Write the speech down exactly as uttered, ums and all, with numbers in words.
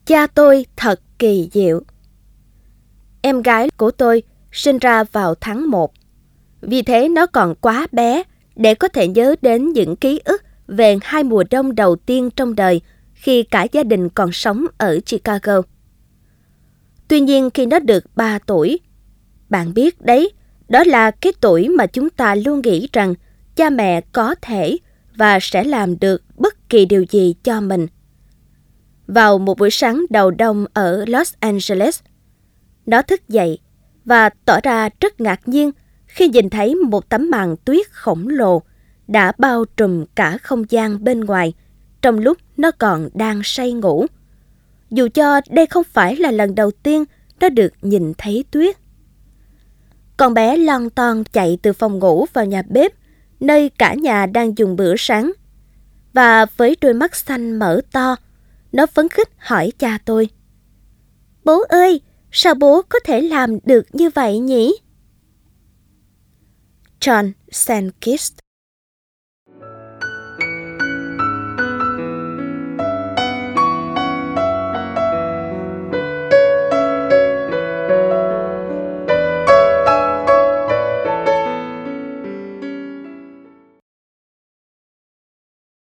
Cha tôi thật kỳ diệu. Em gái của tôi sinh ra vào tháng một. Vì thế nó còn quá bé để có thể nhớ đến những ký ức về hai mùa đông đầu tiên trong đời khi cả gia đình còn sống ở Chicago. Tuy nhiên khi nó được ba tuổi, bạn biết đấy, đó là cái tuổi mà chúng ta luôn nghĩ rằng cha mẹ có thể và sẽ làm được bất kỳ điều gì cho mình. Vào một buổi sáng đầu đông ở Los Angeles, nó thức dậy và tỏ ra rất ngạc nhiên khi nhìn thấy một tấm màn tuyết khổng lồ đã bao trùm cả không gian bên ngoài trong lúc nó còn đang say ngủ. Dù cho đây không phải là lần đầu tiên nó được nhìn thấy tuyết. Con bé lon ton chạy từ phòng ngủ vào nhà bếp, nơi cả nhà đang dùng bữa sáng. Và với đôi mắt xanh mở to, nó phấn khích hỏi cha tôi: "Bố ơi, sao bố có thể làm được như vậy nhỉ?" John Sandkist.